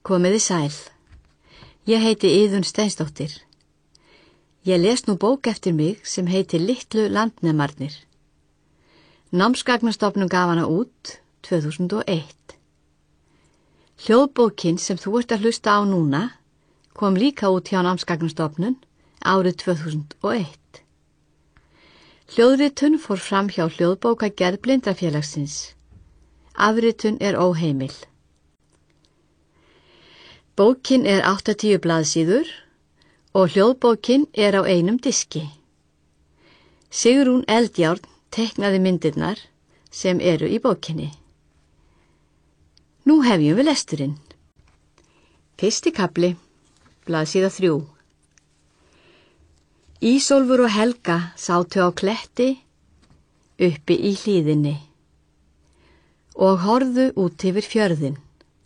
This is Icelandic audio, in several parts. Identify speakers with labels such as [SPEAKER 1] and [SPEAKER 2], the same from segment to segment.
[SPEAKER 1] Komiði sæl. Ég heiti Iðunn Steinsdóttir. Ég les nú bók eftir mig sem heitir Litlu landnemarnir. Námsgagnastofnun gaf hana út 2001. Hljóðbókin sem þú ert að hlusta á núna kom líka út hjá Námsgagnastofnun árið 2001. Hljóðritun fór fram hjá Hljóðbókagerð Blindrafélagsins. Afritun er óheimil. Bókin er 80 blaðsíður og hljóðbókin er á einum diski. Sigrún Eldjárn teiknaði myndirnar sem eru í bókinni. Nú hefjum við lesturinn. Fyrsti kafli, blaðsíða 3. Ísólfur og Helga sátu á kletti uppi í hlíðinni og horfðu út yfir fjörðinn.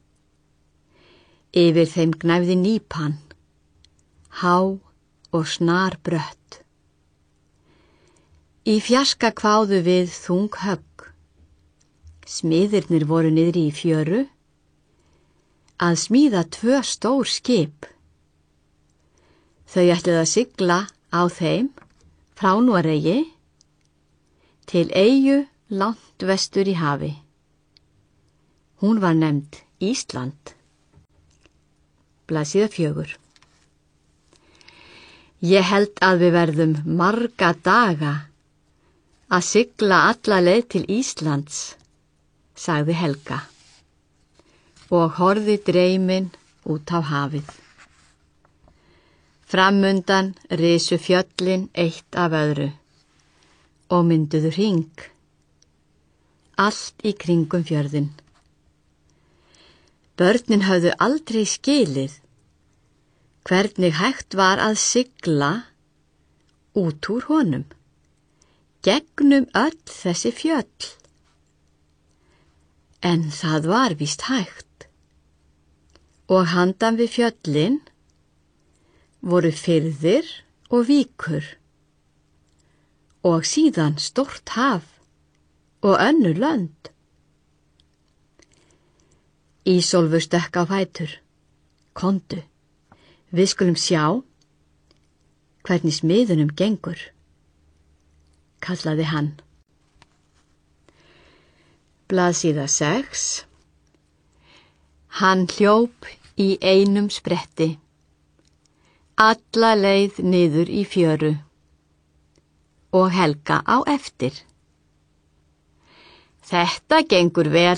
[SPEAKER 1] Yfir þeim gnæfði Nípan, há og snarbrött. Í fjarska kváðu við þung högg. Smiðirnir voru niðri í fjöru að smíða 2 stór skip. Þau ætluðu að sigla á þeim frá Noregi til eyju langt vestur í hafi. Hún var nefnd Ísland. Blaðsíða 4. Ég held að við verðum marga daga að sigla alla leið til Íslands, sagði Helga og horfði dreymin út á hafið. Framundan risu fjöllin eitt af öðru og mynduðu hring, allt í kringum fjörðinn. Börnin höfðu aldrei skilið hvernig hægt var að sigla út úr honum, gegnum öll þessi fjöll. En það var víst hægt og handan við fjöllin voru firðir og víkur og síðan stórt haf og önnur lönd. Ísólfur stökk á fætur. Komdu, við skulum sjá hvernig smiðunum gengur, kallaði hann. Blaðsíða 6. Hann hljóp í einum spretti, alla leið niður í fjöru og Helga á eftir. Þetta gengur vel.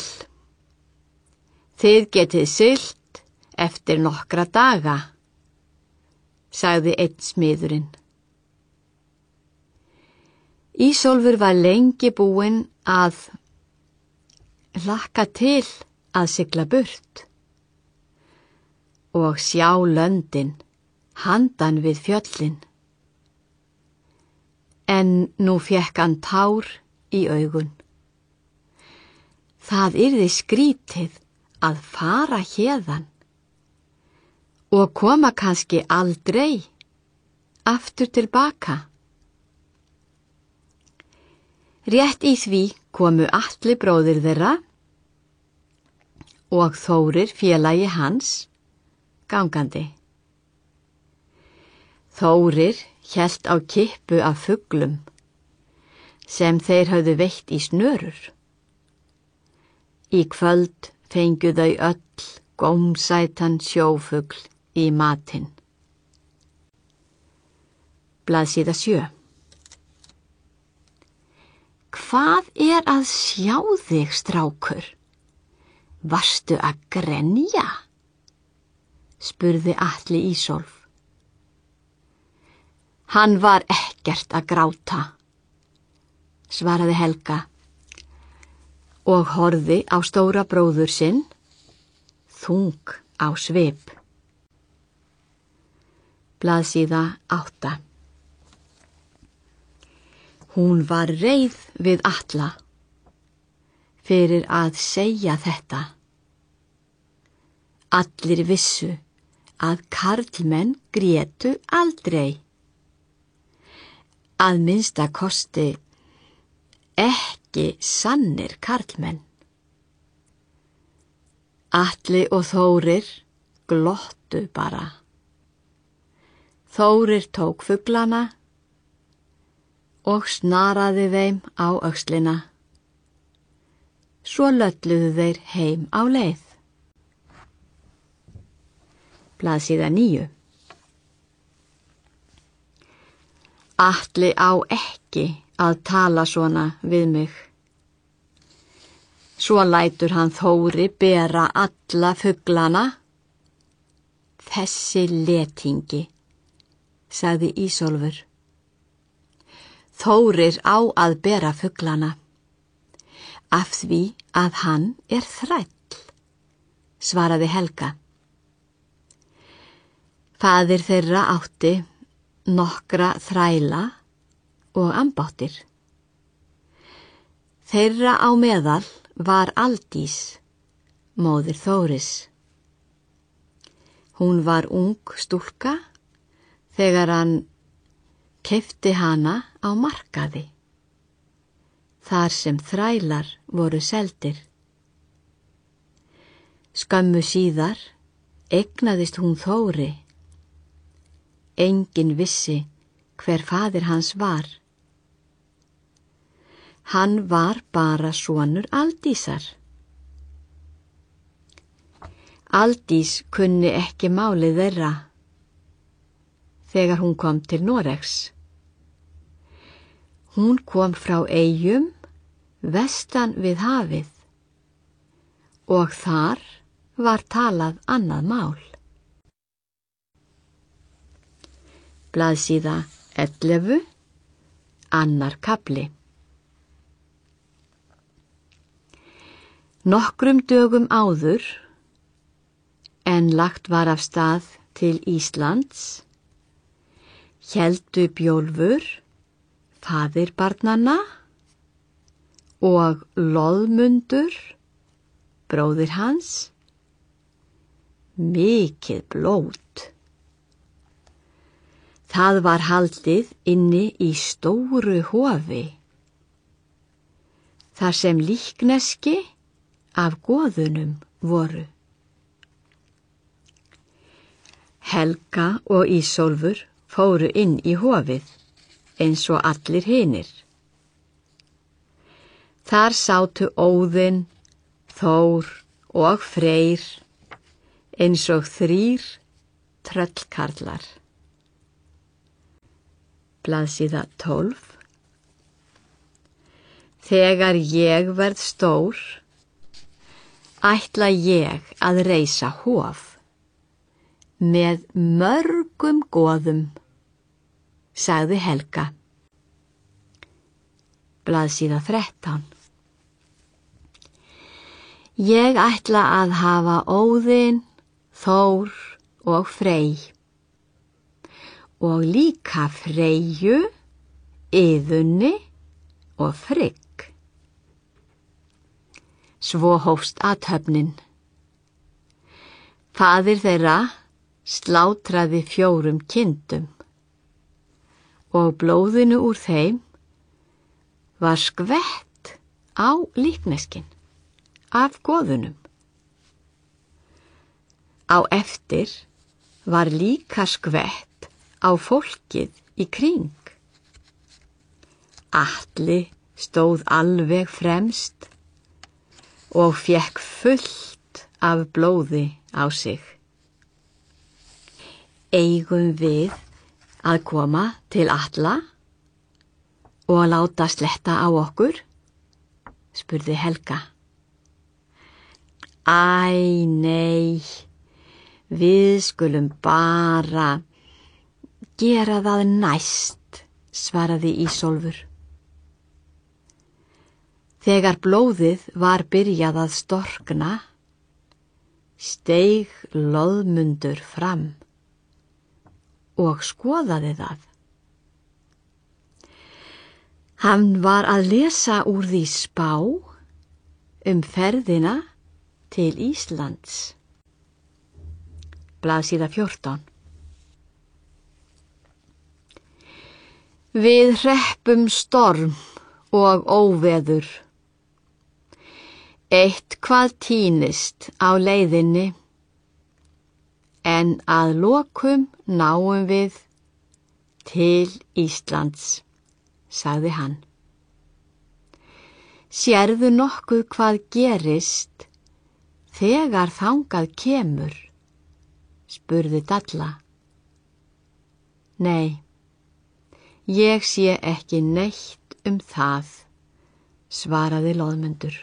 [SPEAKER 1] Þið getið siglt eftir nokkra daga, sagði einn smiðurinn. Ísólfur var lengi búinn að hlakka til að sigla burt og sjá löndin handan við fjöllin. En nú fékk hann tár í augun. Það yrði skrítið að fara héðan og koma kannski aldrei aftur tilbaka. Rétt í því komu Atli bróðir þeirra og Þórir félagi hans gangandi. Þórir hélt á kippu af fuglum sem þeir höfðu veitt í snörur. Í kvöld fengu þau öll gómsætan sjófugl í matinn. Blaðsíða 7. Hvað er að sjá þig, strákur? Varstu að grenja? Spurði Atli Ísólf. Hann var ekkert að gráta, svaraði Helga og horfði á stóra bróður sinn, þung á svip. Blaðsíða 8. Hún var reið við Atla fyrir að segja þetta. Allir vissu að karlmenn grétu aldrei. Að minnsta kosti ekki sannir karlmenn. Atli og Þórir glottu bara. Þórir tók fuglana og snaraði þeim á öxlina. Svo lölluðu þeir heim á leið. Blaðsíða 9. Atli á ekki að tala svona við mig. Svo lætur hann Þóri bera alla fuglana. Þessi letingi, sagði Ísólfur. Þórir á að bera fuglana, af því að hann er þræll, svaraði Helga. Faðir þeirra átti nokkra þræla og ambáttir. Þeirra á meðal var Aldís, móðir Þóris. Hún var ung stúlka þegar hann keypti hana á markaði, þar sem þrælar voru seldir. Skömmu síðar eignaðist hún Þóri. Enginn vissi hver faðir hans var. Hann var bara sonur Aldísar. Aldís kunni ekki málið þeirra þegar hún kom til Noregs. Hún kom frá eyjum vestan við hafið og þar var talað annað mál. Blaðsíða 11, annar kafli. Nokkrum dögum áður en lagt var af stað til Íslands, héldu Bjólfur, faðir barnanna, og Loðmundur, bróðir hans, mikið blót. Það var haldið inni í stóru hofi, þar sem líkneski af goðunum voru. Helga og Ísólfur fóru inn í hofið eins og allir hinir. Þar sátu Óðinn, Þór og Freyr eins og 3 tröllkarlar. Blaðsíða 12. Þegar ég verð stór, ætla ég að reisa hof með mörgum goðum, sagði Helga. Blaðsíða 13. Ég ætla að hafa Óðinn, Þór og Frey og líka Freyju, Iðunni og Frigg. Svo hófst athöfnin. Faðir þeirra slátraði 4 kindum og blóðinu úr þeim var skvett á líkneskin af goðunum. Á eftir var líka skvett á fólkið í kring. Atli stóð alveg fremst og fékk fullt af blóði á sig. Eigum við að koma til Atla og láta sletta á okkur? Spurði Helga. Æ, nei, við skulum bara gera það næst, svaraði Ísólfur. Þegar blóðið var byrjað að storkna, steig Loðmundur fram og skoðaði það. Hann var að lesa úr því spá ferðina til Íslands. Blaðsíða 14. Við hreppum storm og óveður. Eitthvað týnist á leiðinni. en að lokum náum við til Íslands, sagði hann. Sérðu nokkuð hvað gerist þegar þangað kemur? Spurði Dalla. Nei, ég sé ekki neitt það, svaraði Loðmundur.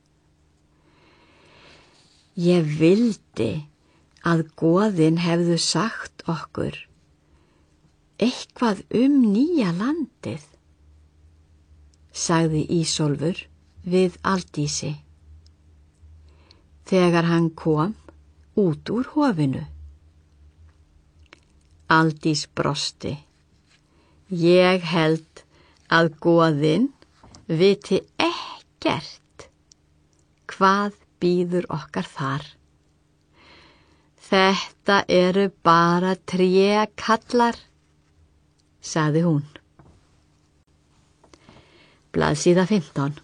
[SPEAKER 1] Ég vildi að goðin hefðu sagt okkur eitthvað nýja landið, sagði Ísólfur við Aldísi, þegar hann kom út úr hofinu. Aldís brosti. Ég held að goðin viti ekkert hvað bíður okkar þar. Þetta eru bara trékallar, sagði hún. Blaðsíða 15.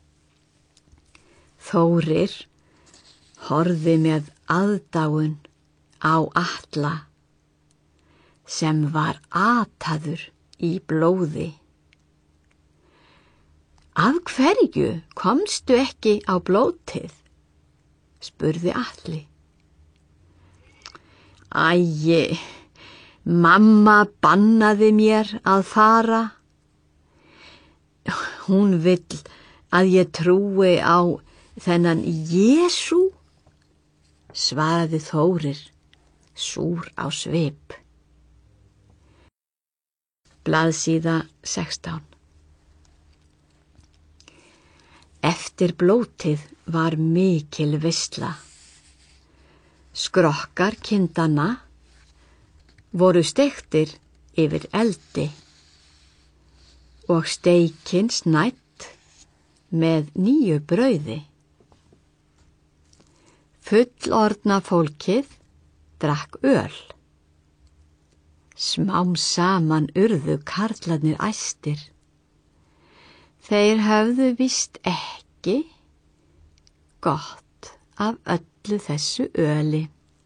[SPEAKER 1] Þórir horfði með aðdáun á Atla, sem var ataður í blóði. Af hverju komstu ekki á blótið? Spurði Atli. Æi, mamma bannaði mér að fara. Hún vill að ég trúi á þennan Jesú, svaraði Þórir, súr á svip. Blaðsíða 16. Eftir blótið var mikil veisla. Skrokkar kindanna voru steiktir yfir eldi og steikin snædd með nýju brauði. Fullorðna fólkið drakk öl. Smám saman urðu karlarnir æstir. Þeir höfðu víst ekki gott af öllu þessu öli.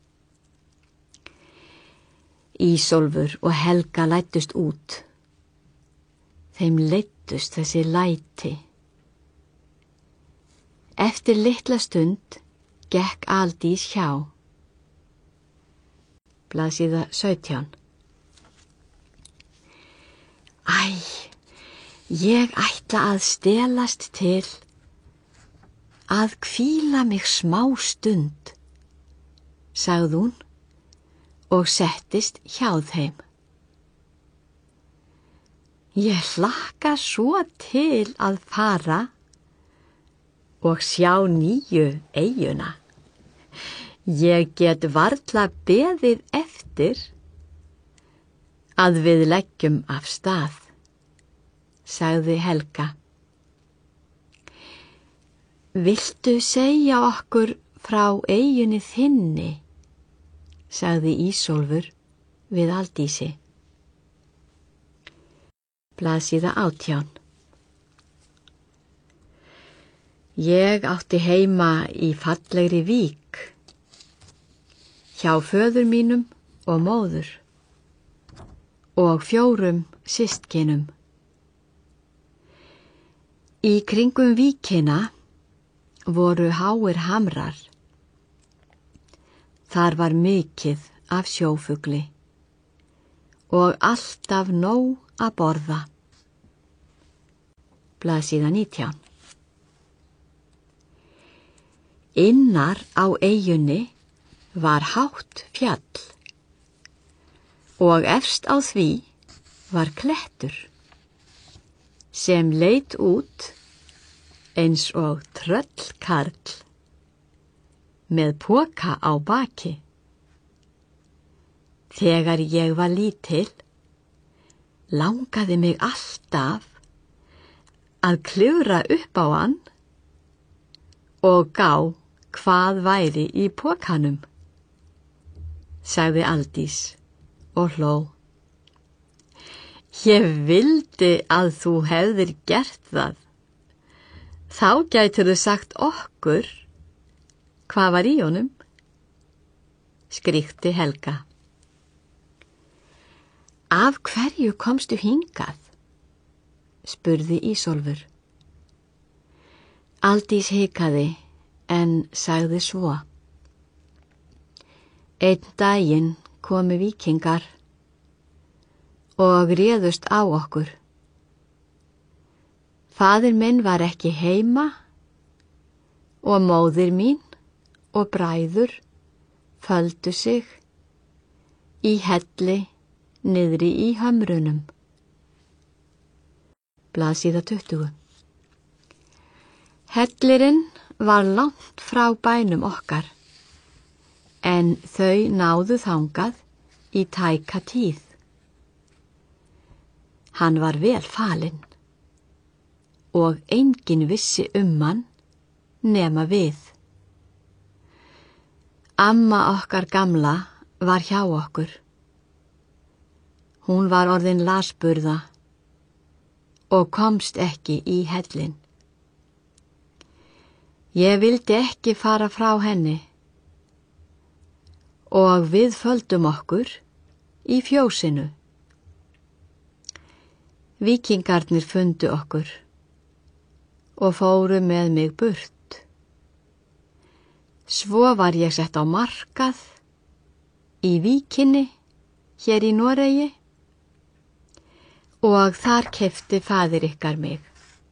[SPEAKER 1] Ísólfur og Helga læddust út. Þeim leiddust þessi læti. Eftir litla stund gekk Aldís hjá. Blaðsíða 17. Æ, ég ætla að stelast til að hvíla mig smá stund, sagði hún og settist hjá þeim. Ég hlakka svo til að fara og sjá nýju eyjuna. Ég get varla beðið eftir að við leggjum af stað, sagði Helga. Viltu segja okkur frá eyjunni þinni, sagði Ísólfur við Aldísi. Blaðsíða 18. Ég átti heima í fallegri vík, hjá föður mínum og móður og 4 systkinum. Í kringum víkina voru háir hamrar. Þar var mikið af sjófugli og alltaf nóg að borða. Blaðsíða 19. Innar á eyjunni var hátt fjall og efst á því var klettur sem leit út eins og tröllkarl með poka á baki. Þegar ég var lítil, langaði mig alltaf að klifra upp á hann og gá hvað væri í pokanum, sagði Aldís og hló. Ég vildi að þú hefðir gert það. Þá gætirðu sagt okkur hvað var í honum. skríkti Helga. Af hverju komstu hingað? Spurði Ísólfur. Aldís hikaði en sagði svo. Einn daginn komu víkingar og réðust á okkur. Faðir minn var ekki heima og móðir mín og bræður földu sig í helli niðri í hömrunum. Blaðsíða 20. Hellirinn var langt frá bænum okkar, en þau náðu þangað í tæka tíð. Hann var vel falinn og enginn vissi hann nema við. Amma okkar gamla var hjá okkur. Hún var orðin lasburða og komst ekki í hellinn. Ég vildi ekki fara frá henni og við földum okkur í fjósinu. Víkingarnir fundu okkur og fóru með mig burt. Svo var ég sett á markað í Víkinni hér í Noregi og þar keypti faðir ykkar mig.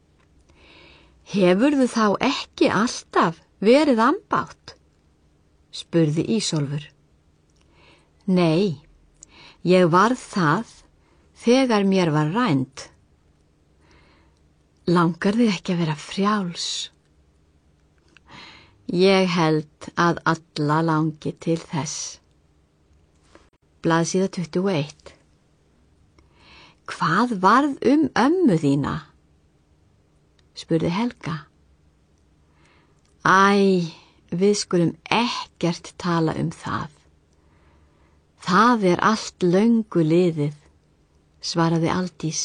[SPEAKER 1] Hefurðu þá ekki alltaf verið ambátt? Spurði Ísólfur. Nei, ég varð það þegar mér var rænd. Langar þig ekki að vera frjáls? Ég held að alla langi til þess. Blaðsíða 21. Hvað varð ömmu þína? Spurði Helga. Æ, við skulum ekkert tala það. Það allt löngu liðið, svaraði Aldís.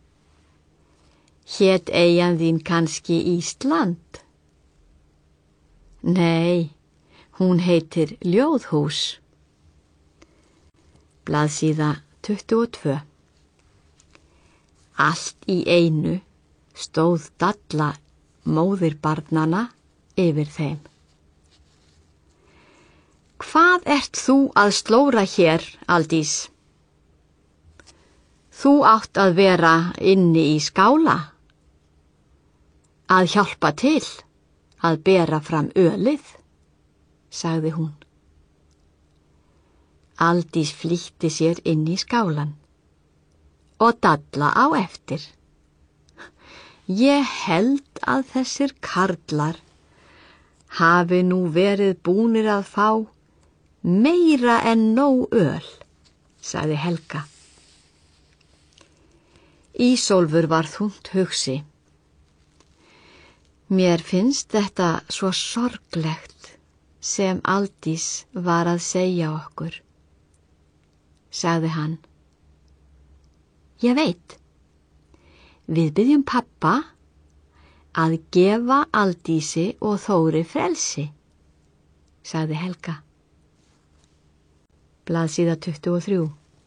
[SPEAKER 1] Hét eyjan þín kannski Ísland? Nei, hún heitir Ljóðhús. Blaðsíða 22. Allt í einu stóð Dalla móðir barnanna yfir þeim. Hvað ert þú að slóra hér, Aldís? Þú átt að vera inni í skála, að hjálpa til að bera fram ölið, sagði hún. Aldís flýtti sér inn í skálan og Dalla á eftir. Ég held að þessir karlar hafi nú verið búnir að fá meira en nóg öl, sagði Helga. Ísólfur var þungt hugsi. Mér finnst þetta svo sorglegt sem Aldís var að segja okkur, sagði hann. Ég veit. Við byggjum pappa að gefa Aldísi og Þóri frelsi, sagði Helga. Blaðsíða 23.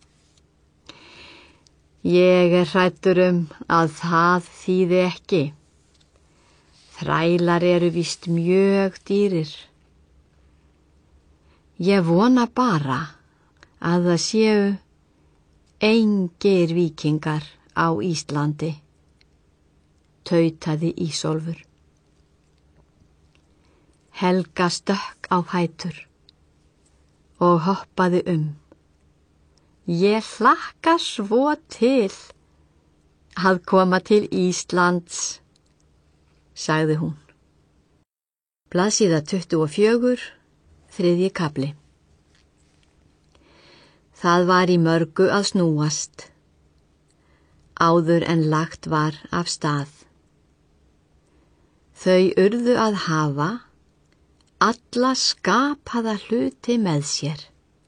[SPEAKER 1] Ég hræddur að það þýði ekki. Þrælar eru víst mjög dýrir. Ég vona bara að það séu engir víkingar á Íslandi, tautaði Ísólfur. Helga stökk á fætur og hoppaði Ég hlakka svo til að koma til Íslands, sagði hún. Blaðsíða 24, 3. kafli. Það var í mörgu að snúast, áður en lagt var af stað. Þau urðu að hafa alla skapaða hluti með sér.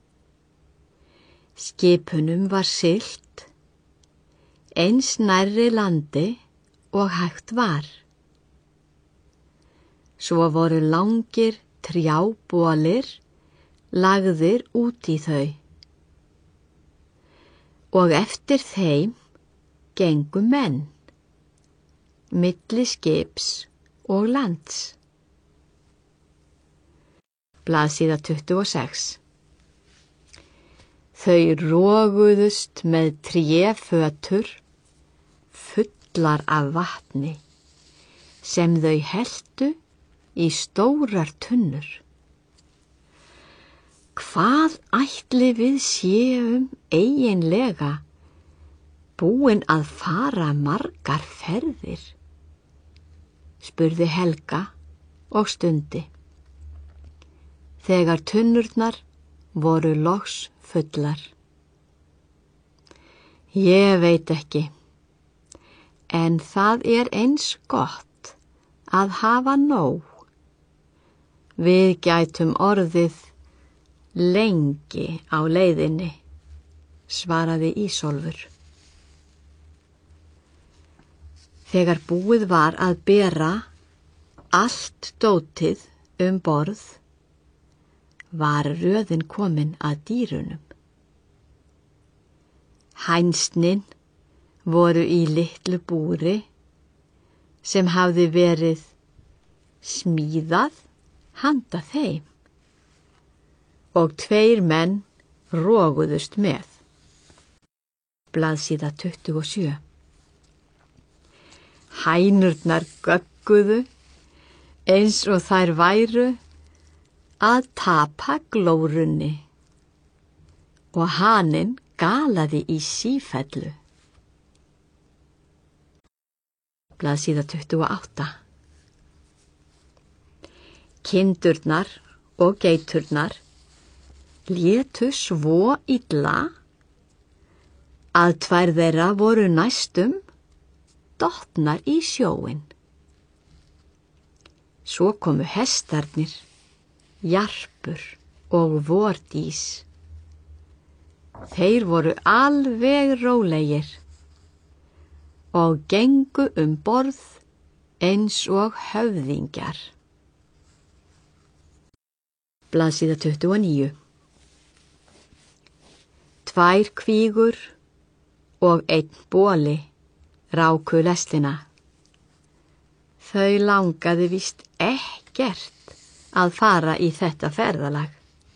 [SPEAKER 1] Skipunum var siglt eins nærri landi og hægt var. Svo voru langir trjábolir lagðir út í þau. Og eftir þeim gengu menn, milli skips og lands. Blaðsíða 26. Þau roguðust með tréfötur fullar af vatni sem þau helltu í stórar tunnur. Hvað ætli við séum eiginlega búin að fara margar ferðir? Spurði Helga og stundi, þegar tunnurnar voru loks fullar. Ég veit ekki, en það er eins gott að hafa nóg. Við gætum orðið lengi á leiðinni, svaraði Ísólfur. Þegar búið var að bera allt dótið borð, var röðin komin að dýrunum. Hænsnin voru í litlu búri sem hafði verið smíðað handa þeim og 2 menn roguðust með. Blaðsíða 27. Hænurnar gögguðu eins og þær væru að tapa glórunni og haninn galaði í sífellu. Blaðsíða 28. Kindurnar og geiturnar létu svo illa að 2 þeirra voru næstum dottnar í sjóinn. Svo komu hestarnir, Jarpur og Vordís. Þeir voru alveg rólegir og gengu borð eins og höfðingjar. Blaðsíða 29. 2 kvígur og 1 boli ráku lestina. Þau langaði víst ekkert að fara í þetta ferðalag.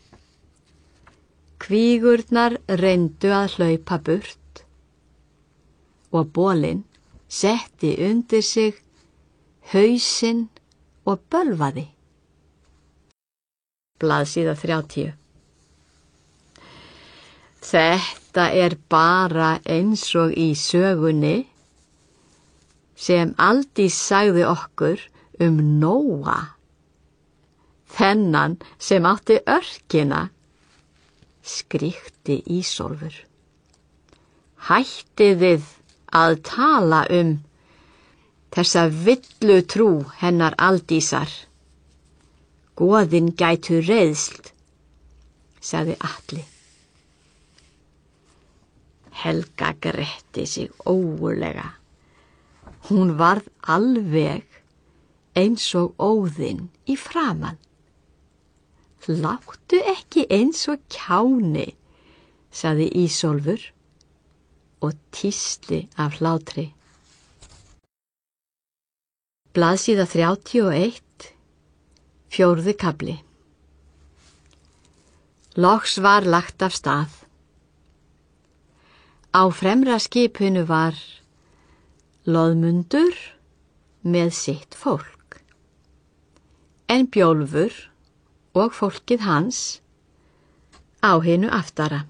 [SPEAKER 1] Kvígurnar reyndu að hlaupa burt og bolinn setti undir sig hausinn og bölvaði. Blaðsíða 30. Þetta er bara eins og í sögunni sem Aldís sagði okkur Nóa, þennan sem átti örkina, skríkti Ísólfur. Hættið að tala þessa villutrú hennar Aldísar. Goðin gætu reiðst, sagði Atli. Helga gretti sig ógurlega. Hún varð alveg eins og Óðinn í framan. Láttu ekki eins og kjáni, sagði Ísólfur og tísti af hlátri. Blaðsíða 31, 4. kafli. Loks var lagt af stað. Á fremra skipinu var Loðmundur með sitt fólk, en Bjólfur og fólkið hans á hinu aftara.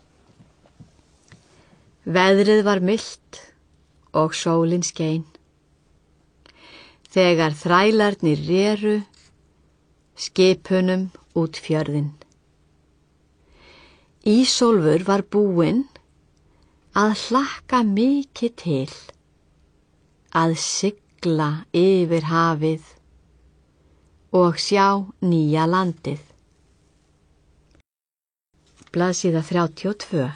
[SPEAKER 1] Veðrið var milt og sólin skein. Þegar þrælarnir reru skipunum út fjörðinn. Ísólfur var búinn að hlakka mikið til að sigla yfir hafið og sjá nýja landið. Blaðsíða 32.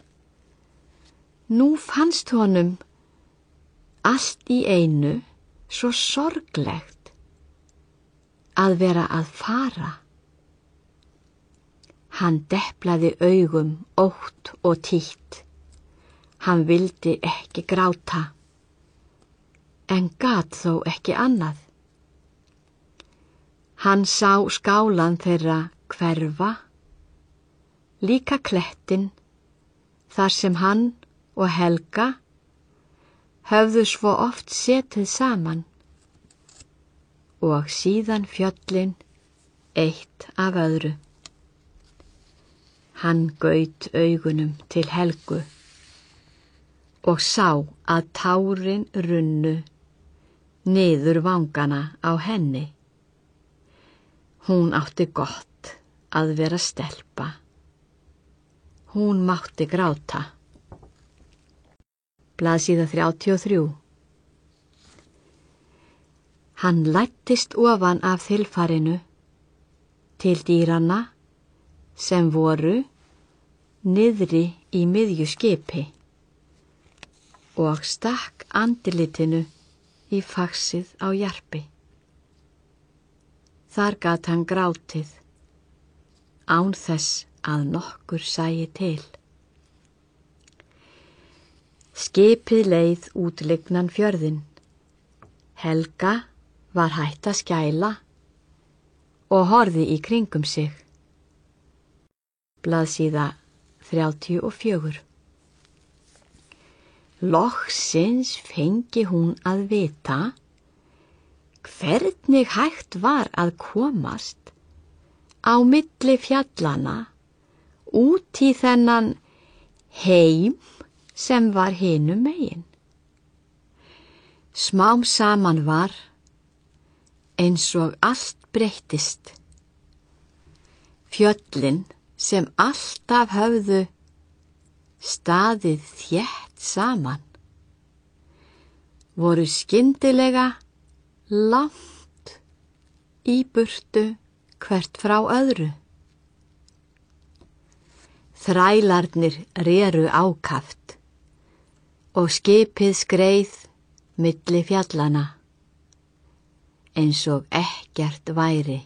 [SPEAKER 1] Nú fannst honum allt í einu svo sorglegt að vera að fara. Hann deplaði augum ótt og títt. Hann vildi ekki gráta, en gat þó ekki annað. Hann sá skálan þeirra hverfa, líka klettinn, þar sem hann og Helga höfðu svo oft setið saman, og síðan fjöllin eitt af öðru. Hann gaut augunum til Helgu og sá að tárin runnu niður vangana á henni. Hún átti gott að vera stelpa. Hún mátti gráta. Blaðsíða 33. Hann læddist ofan af þilfarinu til dýranna sem voru niðri í miðju skipi og stakk andlitinu í faxið á Jarpi. Þar gat hann grátið, án þess að nokkur sæi til. Skipið leið útlignan fjörðinn. Helga var hætt að skæla og horfði í kringum sig. Blaðsíða 34. Loksins fengi hún að vita hvernig hægt var að komast á milli fjallana út í þennan heim sem var hinum megin. Smám saman var eins og allt breyttist. Fjöllin sem alltaf höfðu staðið þétt saman voru skyndilega langt í burtu hvert frá öðru. Þrælarnir reru ákaft og skipið skreið milli fjallana eins og ekkert væri.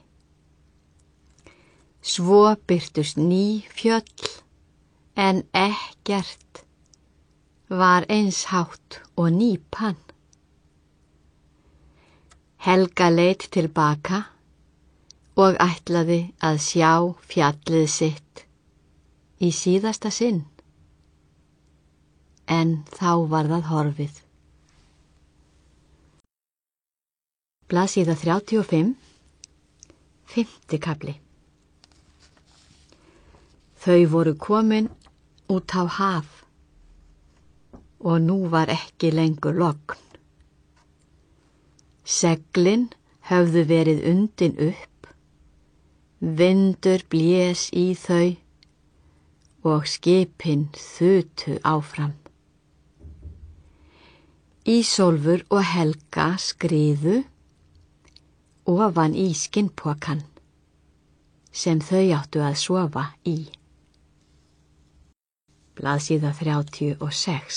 [SPEAKER 1] Svo birtust ný fjöll, en ekkert var eins hátt og nýpan. Helga leit tilbaka og ætlaði að sjá fjallið sitt í síðasta sinn, en þá var það horfið. Blaðsíða 35, 5. kafli. Þau voru komin út á haf og nú var ekki lengur logn. Seglin höfðu verið undin upp, vindur blés í þau og skipin þutu áfram. Ísólfur og Helga skriðu ofan í skinnpokann sem þau áttu að sofa í. Blaðsíða 36.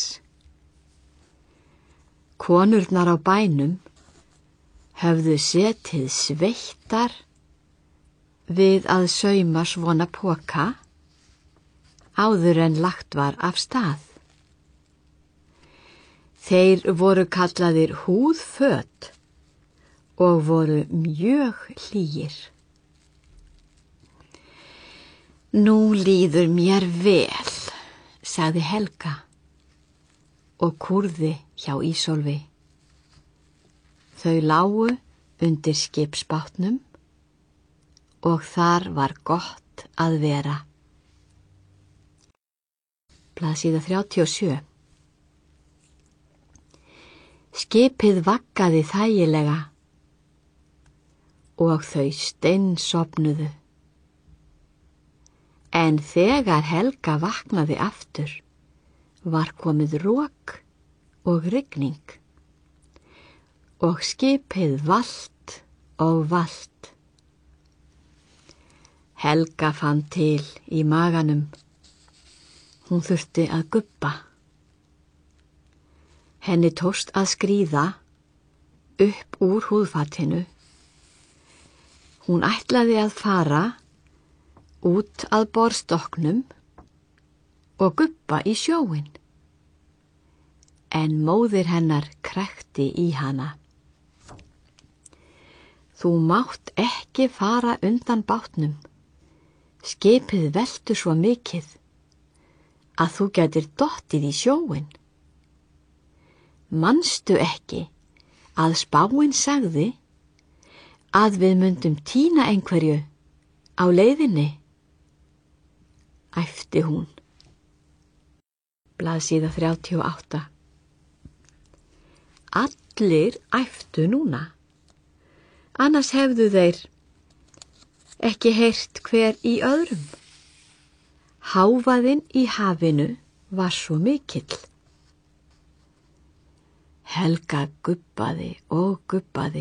[SPEAKER 1] Konurnar á bænum höfðu setið sveittar við að sauma svona poka áður en lagt var af stað. Þeir voru kallaðir húðföt og voru mjög hlýir. Nú líður mér vel, sagði Helga og kúrði hjá Ísólfi. Þau lágu undir skipsbátnum og þar var gott að vera. Blaðsíða 37. Skipið vaggaði þægilega og þau steinsofnuðu. En þegar Helga vaknaði aftur, var komið rok og rigning og skipið valt og valt. Helga fann til í maganum. Hún þurfti að gubba. Henni tókst að skríða upp úr húðfatinu. Hún ætlaði að fara út að borðstokknum og Gubba í sjóinn. En móðir hennar krækti í hana. Þú mátt ekki fara undan bátnum. Skipið veltur svo mikið að þú gætir dottið í sjóinn. Manstu ekki að spáin sagði að við myndum tína einhverju á leiðinni? Æpti hún. Blaðsíða 38. Allir æptu núna. Annars hefðu þeir ekki heyrt hver í öðrum. Hávaðinn í hafinu var svo mikill. Helga gubbaði og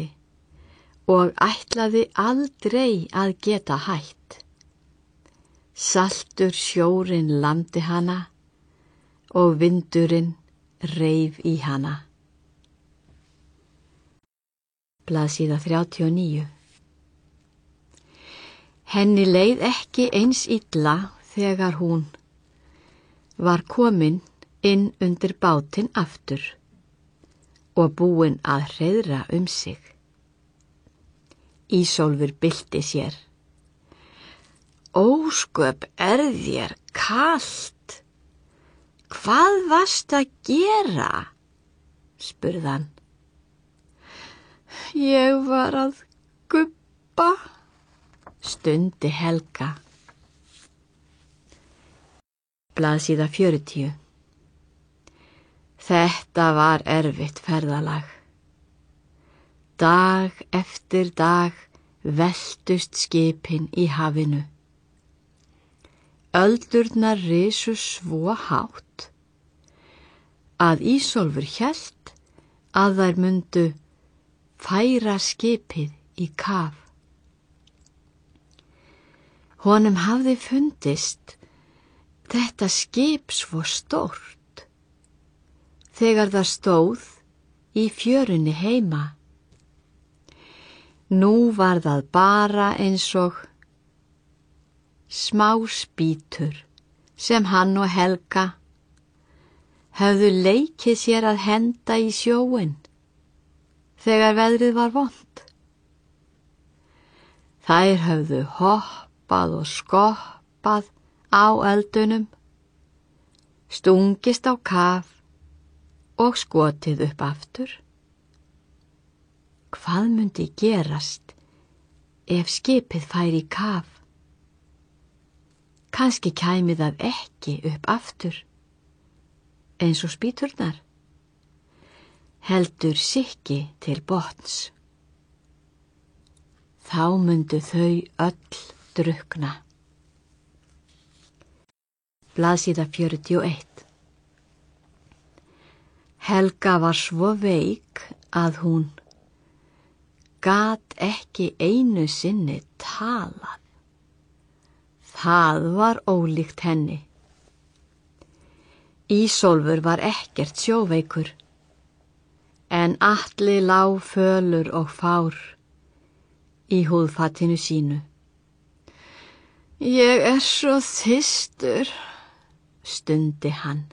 [SPEAKER 1] ætlaði aldrei að geta hætt. Saltur sjórinn lamdi hana og vindurinn reif í hana. Blaðsíða 39. Henni leið ekki eins illa þegar hún var komin inn undir bátinn aftur og búin að hreiðra sig. Ísólfur bylti sér. Ósköp þér kalt. Hvað varst að gera? Spurði hann. Ég var að gubba, stundi Helga. Blaðsíða 40. Þetta var erfitt ferðalag. Dag eftir dag veltust skipin í hafinu. Öldurnar risu svo hátt að Ísólfur hélt að þær mundu færa skipið í kaf. Honum hafði fundist þetta skip svo stórt þegar það stóð í fjörunni heima. Nú var það bara eins og smá spýtur sem hann og Helga höfðu leikið sér að henda í sjóinn þegar veðrið var vont. Þær höfðu hoppað og skoppað á eldunum, stungist á kaf og skotið upp aftur. Hvað myndi gerast ef skipið færi í kaf? Kannski kæmi það ekki upp aftur, eins og spýturnar. Heldur sikki til botns. Þá myndu þau öll drukkna. Blaðsíða 41. Helga var svo veik að hún gat ekki einu sinni talað. Það var ólíkt henni. Ísólfur var ekkert sjóveikur, en Atli lá fölur og fár í húðfatinu sínu. Ég svo þyrstur, stundi hann.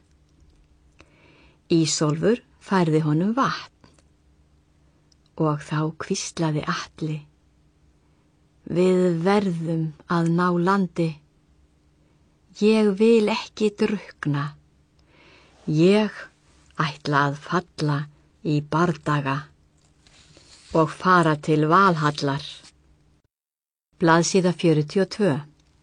[SPEAKER 1] Ísólfur færði honum vatn og þá hvíslaði Atli. Við verðum að ná landi. Ég vil ekki drukkna. Ég ætla að falla í bardaga og fara til Valhallar. Blaðsíða 42.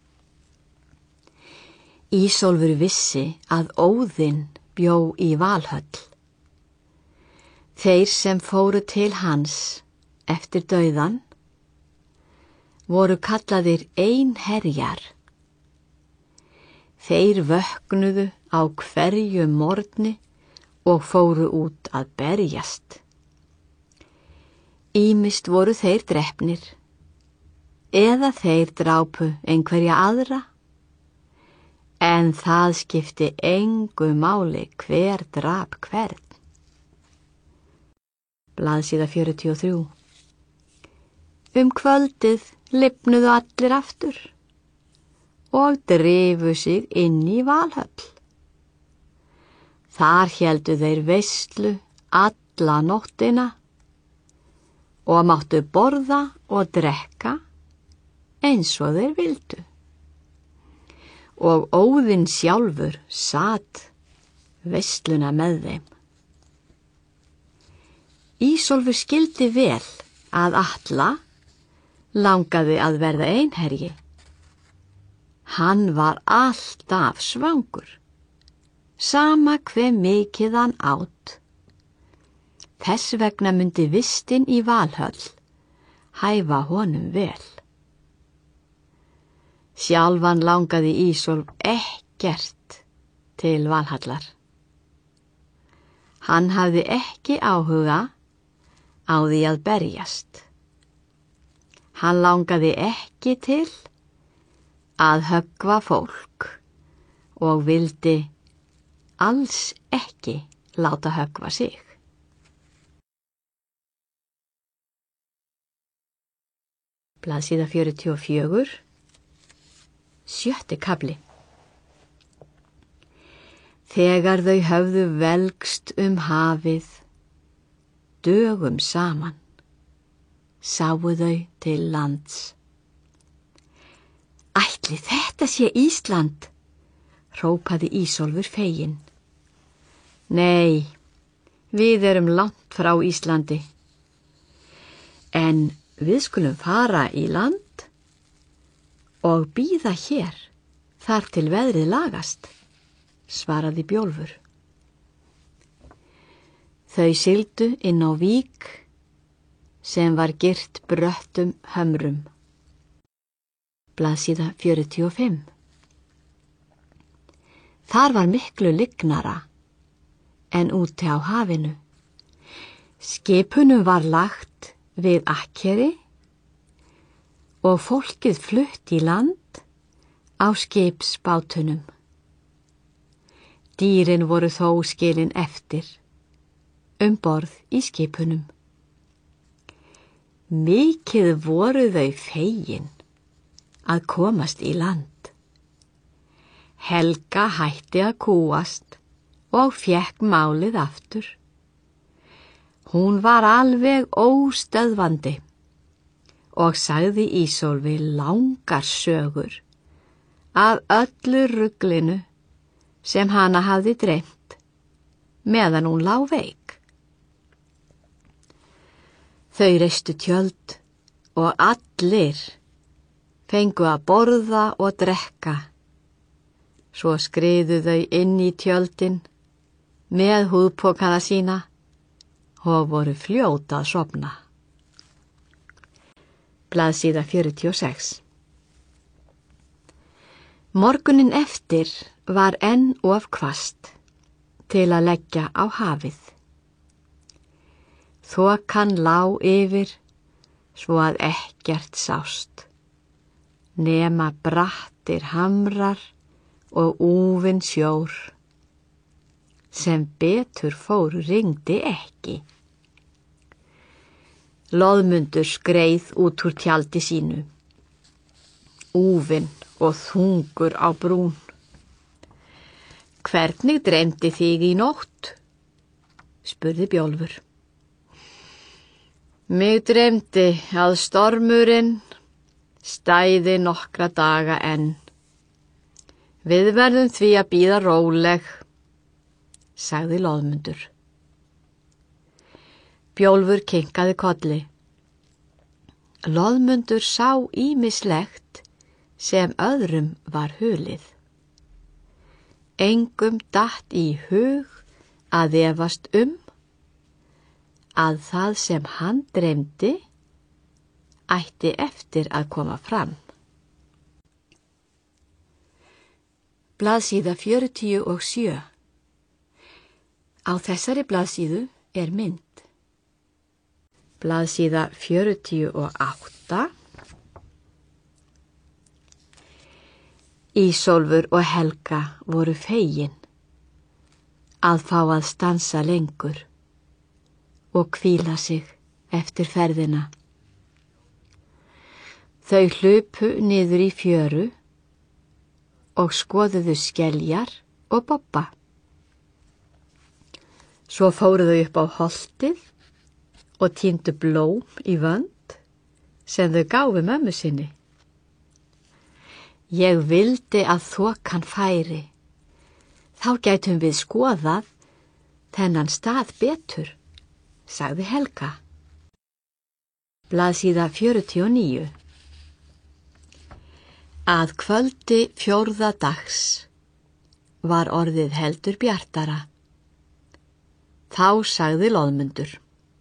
[SPEAKER 1] Ísólfur vissi að Óðinn bjó í Valhöll. Þeir sem fóru til hans eftir dauðan voru kallaðir einherjar. Þeir vöknuðu á hverjum morgni og fóru út að berjast. Ýmist voru þeir drepnir, eða þeir drápu einhverja aðra, en það skipti engu máli hver drap hvern. Blaðsíða 43. Kvöldið lifnuðu allir aftur og drifu sig inn í Valhöll. Þar héldu þeir veislu alla nóttina og máttu borða og drekka eins og þeir vildu. Og Óðinn sjálfur sat veisluna með þeim. Ísólfur skildi vel að Atla langaði að verða einherji. Hann var alltaf svangur, sama hve mikið hann át. Þess vegna myndi vistin í Valhöll hæfa honum vel. Sjálfan langaði Ísólf ekkert til Valhallar. Hann hafði ekki áhuga á því að berjast. Hann langaði ekki til að höggva fólk og vildi alls ekki láta höggva sig. Blaðsíða 44, 7. kafli. Þegar þau höfðu velgst hafið dögum saman, sáu þau til lands. Ætli þetta sé Ísland, hrópaði Ísólfur feginn. Nei, við erum langt frá Íslandi. En við skulum fara í land og bíða hér þar til veðrið lagast, svaraði Bjólfur. Þau sigldu inn á vík sem var girt bröttum hömrum. Blaðsíða 45. Þar var miklu lygnara en úti á hafinu. Skipunum var lagt við akkeri og fólkið flutt í land á skipsbátunum. Dýrin voru þó skilin eftir borð í skipunum. Mikið voru þau fegin að komast í land. Helga hætti að kúast og fékk málið aftur. Hún var alveg óstöðvandi og sagði Ísólfi langar sögur af öllu ruglinu sem hana hafði dreymt meðan hún lá veik. Þau reistu tjöld og allir fengu að borða og drekka. Svo skriðu þau inn í tjöldin með húðpokana sína og voru fljót að sofna. Blaðsíða 46. Morguninn eftir var enn of hvasst til að leggja á hafið. Þokan lá yfir svo að ekkert sást, nema brattir hamrar og úfinn sjór, sem betur fór rigndi ekki. Loðmundur skreið út úr tjaldi sínu, úfinn og þungur á brún. Hvernig dreymdi þig í nótt? Spurði Bjólfur. Mig dreymdi að stormurinn stæði nokkra daga enn. Við verðum því að bíða róleg, sagði Loðmundur. Bjólfur kinkaði kolli. Loðmundur sá ýmislegt sem öðrum var hulið. Engum datt í hug að efast að það sem hann dreymdi ætti eftir að koma fram. Blaðsíða 47. Á þessari blaðsíðu er mynd. Blaðsíða 48. Ísólfur og Helga voru fegin að fá að stansa lengur og hvíla sig eftir ferðina. Þau hlupu niður í fjöru og skoðuðu skeljar og bobba. Svo fóru þau upp á holtið og tíndu blóm í vönd sem þau gáfu mömmu sinni. Ég vildi að þokan færi, þá gætum við skoðað þennan stað betur, sagði Helga. Blaðsíða 49. Að kvöldi 4. dags var orðið heldur bjartara. Þá sagði Loðmundur: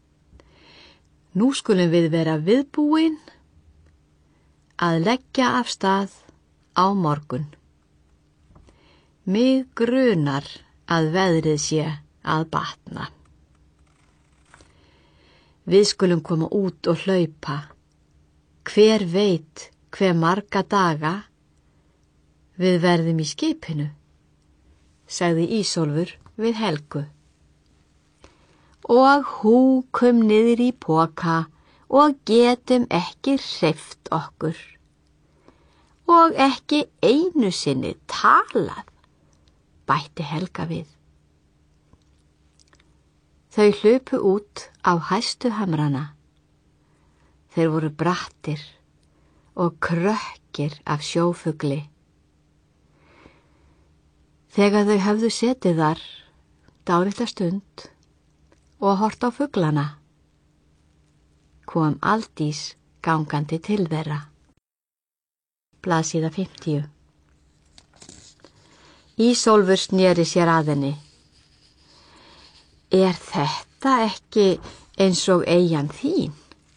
[SPEAKER 1] Nú skulum við vera viðbúin að leggja af stað á morgun. Mig grunar að veðrið sé að batna. Við skulum koma út og hlaupa. Hver veit hve marga daga við verðum í skipinu, sagði Ísólfur við Helgu. Og húkum niður í poka og getum ekki hreyft okkur. Og ekki einu sinni talað, bætti Helga við. Þau hlupu út á hæstu hamrana. Þeir voru brattir og krökkir af sjófugli. Þegar þau höfðu setið þar dálitla stund og hort á fuglana, kom Aldís gangandi til þeirra. Blaðsíða 50. Ísólfur sneri sér að henni. Er þetta ekki eins og eyjan þín?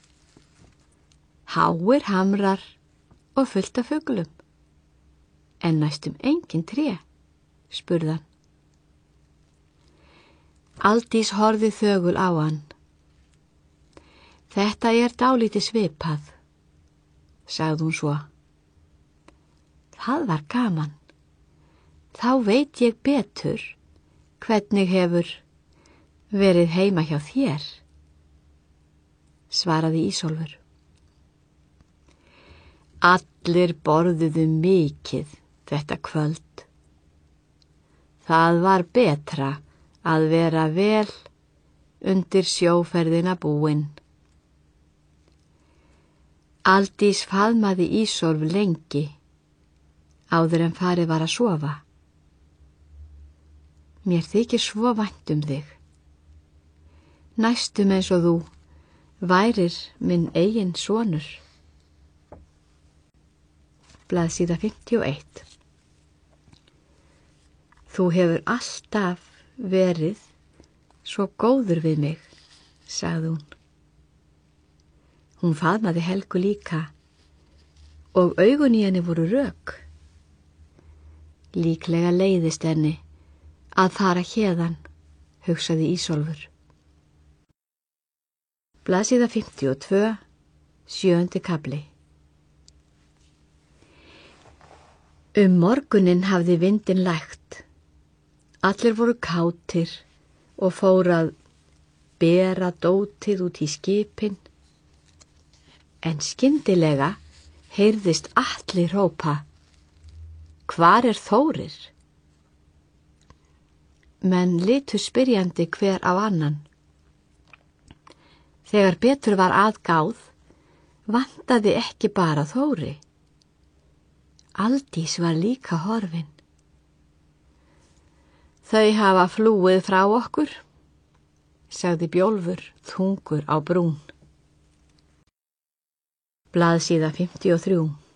[SPEAKER 1] Háir hamrar og fullt af fuglum, en næstum engin tré, spurði hann. Aldís horfði þögul á hann. Þetta er dálítið svipað, sagði hún svo. Það var gaman. Þá veit ég betur hvernig hefur verið heima hjá þér, svaraði Ísólfur. Allir borðuðu mikið þetta kvöld. Það var betra að vera vel undir sjóferðina búin. Aldís faðmaði Ísólf lengi áður en farið var að sofa. Mér þykir svo vænt þig. Næstum eins og þú værir minn eigin sonur. Blaðsíða 51. Þú hefur alltaf verið svo góður við mig, sagði hún. Hún faðmaði Helgu líka og augun í henni voru rök. Líklega leiðist henni að fara héðan, hugsaði Ísólfur. Blaðsíða 52, 7. kafli. Morguninn hafði vindinn lægt. Allir voru kátir og fóru að bera dótið út í skipin. En skyndilega heyrðist Atli hrópa: Hvar er Þórir? Menn litu spyrjandi hver á annan. Þegar betur var að gáð, vantaði ekki bara Þóri. Aldís var líka horfin. Þau hafa flúið frá okkur, sagði Bjólfur þungur á brún. Blaðsíða 53.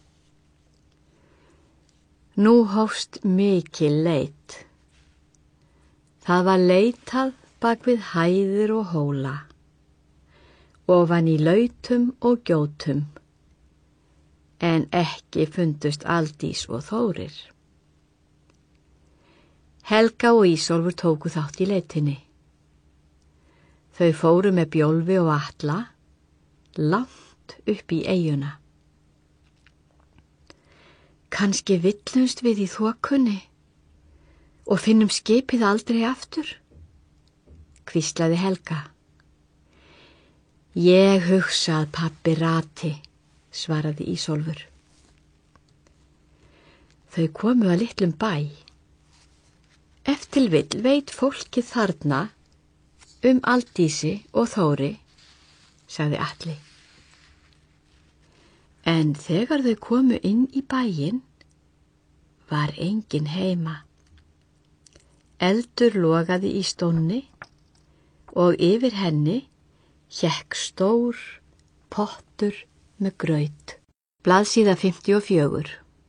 [SPEAKER 1] Nú hófst mikil leit. Það var leitað bak við hæðir og hóla, ofan í lautum og gjótum, en ekki fundust Aldís og Þórir. Helga og Ísólfur tóku þátt í leitinni. Þau fóru með Bjólfi og Atla langt upp í eyjuna. Kannski villumst við í þokunni og finnum skipið aldrei aftur, hvíslaði Helga. Ég hugsa að pabbi rati, svaraði Ísólfur. Þau komu að litlum bæ. Ef til vill veit fólkið þarna Aldísi og Þóri, sagði Atli. En þegar þau komu inn í bæinn, var enginn heima. Eldur logaði í stónni og yfir henni hékk stór pottur með graut. Blaðsíða 54.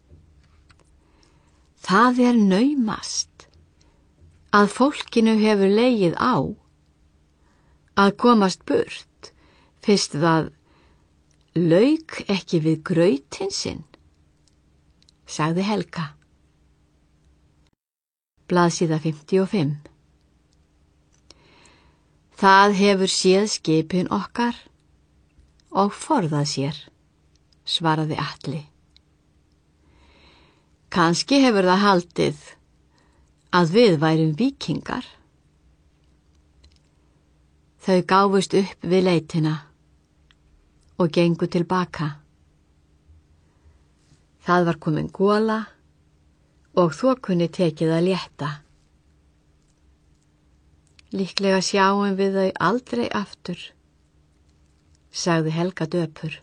[SPEAKER 1] Það er naumast að fólkinu hefur legið á að komast burt fyrst það lauk ekki við grautinn sinn, sagði Helga. Blaðsíða 55. Það hefur séð skipin okkar og forðað sér, svaraði Atli. Kannski hefur það haldið að við værum víkingar. Þau gáfust upp við leitina og gengu tilbaka. Það var komin gola og þokunni tekið að létta. Líklega sjáum við þau aldrei aftur, sagði Helga döpur.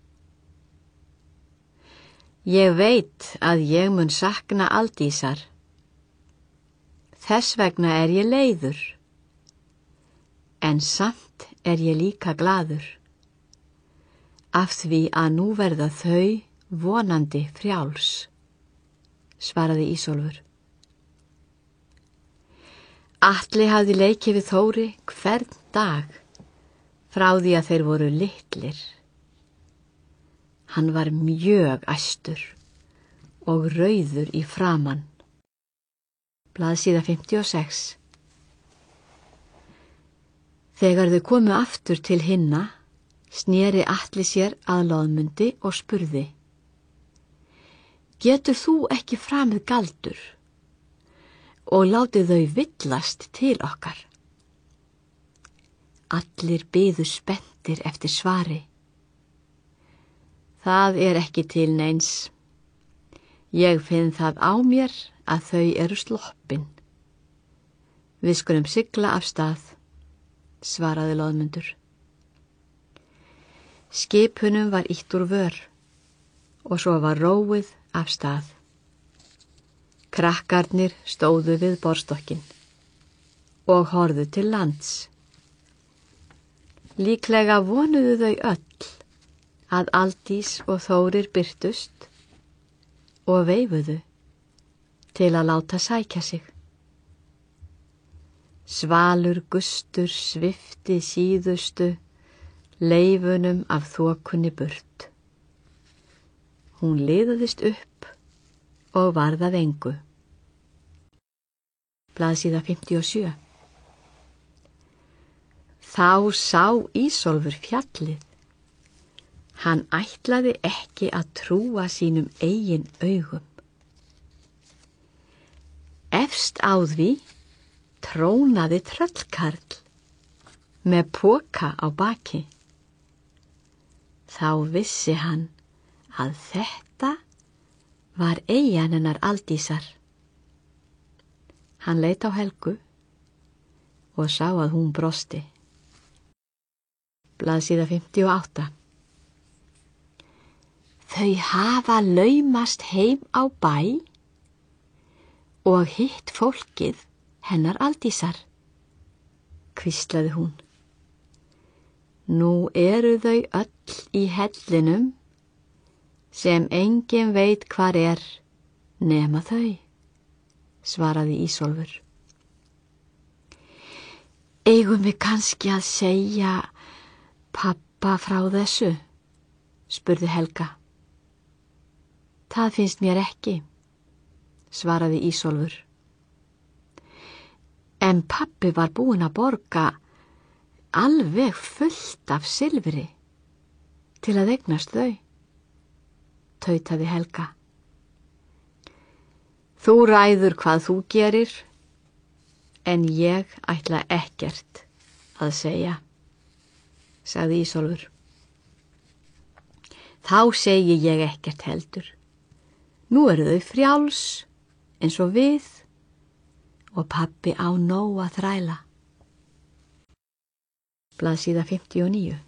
[SPEAKER 1] Ég veit að ég mun sakna Aldísar. Þess vegna er ég leiður. En samt er ég líka glaður, af því að nú verða þau vonandi frjáls, svaraði Ísólfur. Atli hafði leikið við Þóri hvern dag frá því að þeir voru litlir. Hann var mjög æstur og rauður í framan. Blaðsíða 56. Þegar þau komu aftur til hinna, sneri Atli sér að Loðmundi og spurði: Getur þú ekki framið galdur og látið þau villast til okkar? Allir biðu spenntir eftir svari. Það er ekki til neins. Ég finn það á mér að þau eru sloppin. Við skulum sigla af stað, svaraði Loðmundur. Skipunum var ýtt úr vör og svo var róið af stað. Krakkarnir stóðu við borðstokkinn og horfðu til lands. Líklega vonuðu þau öll að Aldís og Þórir birtust og veifuðu til að láta sækja sig. Svalur gustur svipti síðustu leifunum af þokunni burt. Hún liðaðist upp og varð að engu. Blaðsíða 57. Þá sá Ísólfur fjallið. Hann ætlaði ekki að trúa sínum eigin augum. Efst á því trónaði tröllkarl með poka á baki. Þá vissi hann að þetta var eyjan hennar Aldísar. Hann leit á Helgu og sá að hún brosti. Blaðsíða 58. Þau hafa laumast heim á bæ og hitt fólkið hennar Aldísar, hvíslaði hún. Nú eru þau öll í hellinum sem enginn veit hvar er nema þau, svaraði Ísólfur. Eigum við kannski að segja pabba frá þessu? Spurði Helga. Það finnst mér ekki, svaraði Ísólfur. En pabbi var búinn að borga alveg fullt af silfri til að eignast þau, tautaði Helga. Þú ræður hvað þú gerir, en ég ætla ekkert að segja, sagði Ísólfur. Þá segi ég ekkert heldur. Nú eru þau frjáls eins og við og pabbi á nóg að þræla. Blaðsíða 59.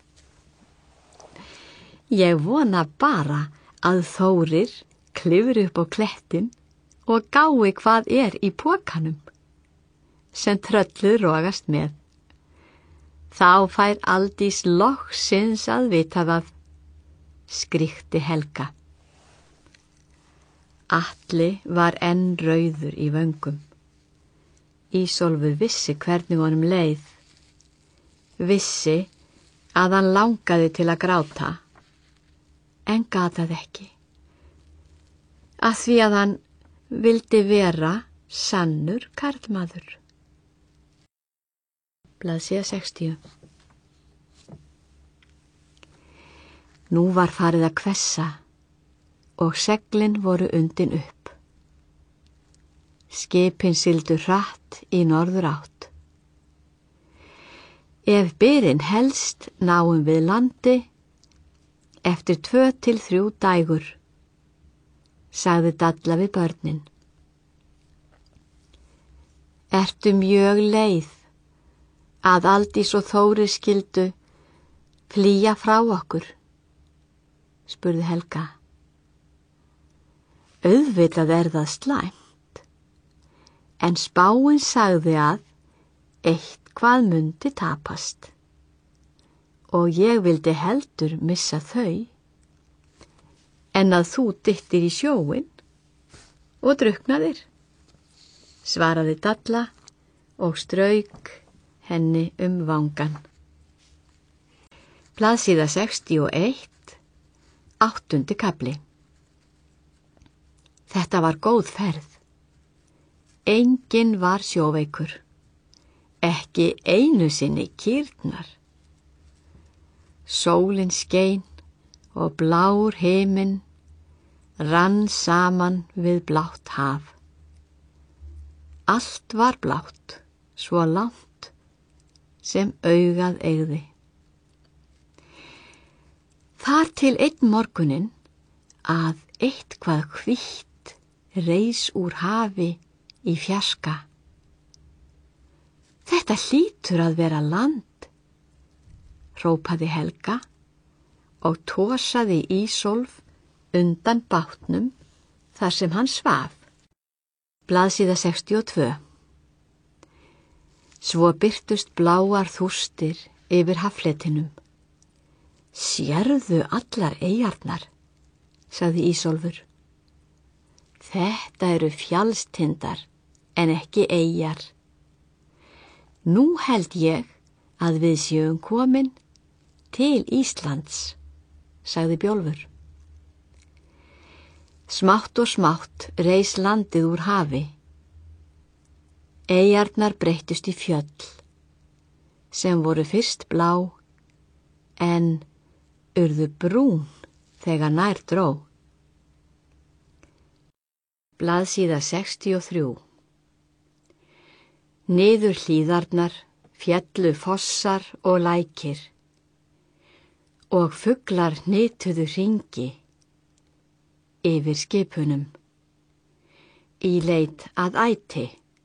[SPEAKER 1] Ég vona bara að Þórir klifri upp á klettin og gái hvað í pokanum sem tröllið rogast með. Þá fær Aldís loksins að vita það, skríkti Helga. Atli var enn rauður í vöngum. Ísólfur vissi hvernig honum leið. Vissi að hann langaði til að gráta, en gat það ekki. Að því að hann vildi vera sannur karlmaður. Blaðsíða 60. Nú var farið að hvessa og seglin voru undin upp. Skipin sigldu hratt í norðurátt. Ef byrinn helst náum við landi eftir 2 til 3 dægur, sagði Dalla við börnin. Ertu mjög leið að Aldís og Þórir skildu flýja frá okkur? Spurði Helga. Auðvitað það slæmt, en spáin sagði að eitthvað mundi tapast og ég vildi heldur missa þau en að þú dyttir í sjóinn og drukknaðir, svaraði Dalla og strauk henni vangan. Blaðsíða 61, 8. kafli. Þetta var góð ferð. Enginn var sjóveikur, ekki einu sinni kýrnar. Sólin skein og blár himinn rann saman við blátt haf. Allt var blátt, svo langt sem augað eygði. Þar til einn morguninn að eitthvað hvítt reis úr hafi í fjarska. Þetta hlýtur að vera land, hrópaði Helga og tosaði Ísólf undan bátnum þar sem hann svaf. Blaðsíða 62. Svo birtust bláar þústir yfir haffletinum. Sérðu allar eyjarnar, sagði Ísólfur. Þetta eru fjallstindar en ekki eyjar. Nú held ég að við séum komin til Íslands, sagði Bjólfur. Smátt og smátt reis landið úr hafi. Eyjarnar breyttust í fjöll, sem voru fyrst blá, en urðu brún þegar nær dró. Blaðsíða 63. Niður hlíðarnar féllu fossar og lækir, og fuglar hnituðu hringi yfir skipunum í leit að æti.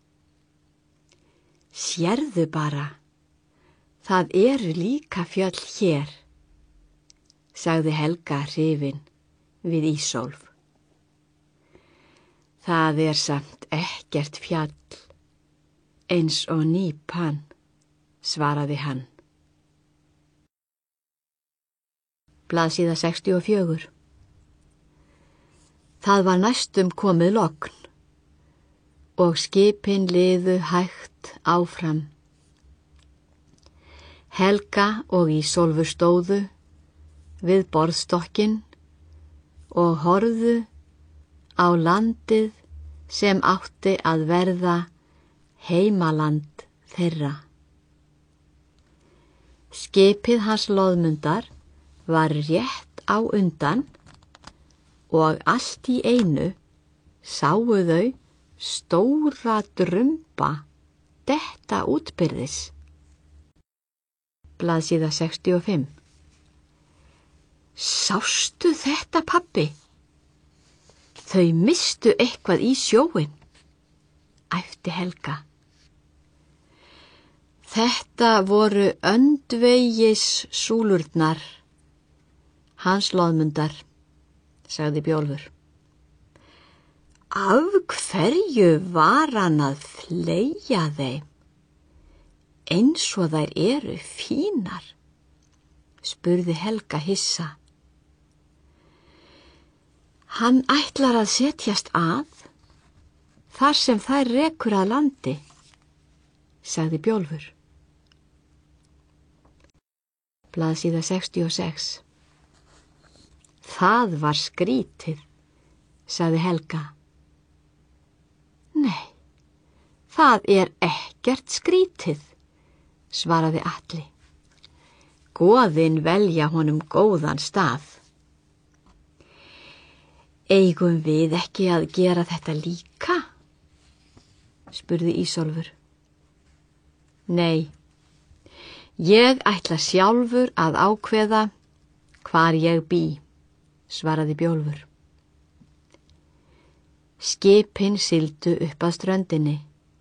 [SPEAKER 1] Sérðu bara, það eru líka fjöll hér, sagði Helga hrifin við Ísólf. Það samt ekkert fjall, eins og Nípan, svaraði hann. Blaðsíða 64. Það var næstum komið logn og skipin liðu hægt áfram. Helga og Ísólfur stóðu við borðstokkinn og horfðu á landið sem átti að verða heimaland þeirra. Skipið hans Loðmundar var rétt á undan og allt í einu sáu þau stóra drumba detta útbyrðis. Blaðsíða 65. Sástu þetta, pabbi? Þau misstu eitthvað í sjóinn, æpti Helga. Þetta voru öndvegis súlurnar, hans Loðmundar, sagði Bjólfur. Af hverju var hann að fleygja þeim? Eins og þær eru fínar, spurði Helga hissa. Hann ætlar að setjast að, þar sem þær rekur að landi, sagði Bjólfur. Blaðsíða 66. Það var skrítið, sagði Helga. Nei, það er ekkert skrítið, svaraði Atli. Goðin velja honum góðan stað. Eigum við ekki að gera þetta líka? Spurði Ísólfur. Nei, ég ætla sjálfur að ákveða hvar ég bý, svaraði Bjólfur. Skipin sigldu upp að ströndinni.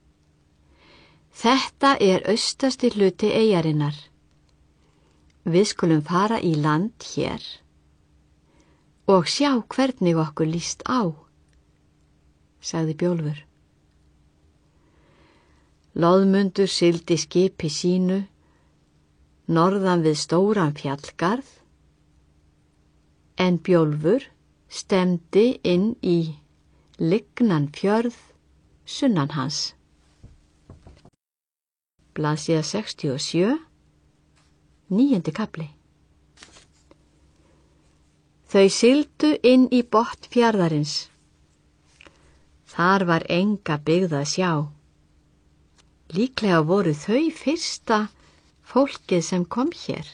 [SPEAKER 1] Þetta er austasti hluti eyjarinnar. Við skulum fara í land hér og sjá hvernig okkur líst á, sagði Bjólfur. Loðmundur sigldi skipi sínu norðan við stóran fjallgarð, en Bjólfur stefndi inn í lygnan fjörð sunnan hans. Blaðsíða 67, 9. kafli. Þau sigldu inn í botn fjarðarins. Þar var enga byggð að sjá. Líklega voru þau fyrsta fólkið sem kom hér.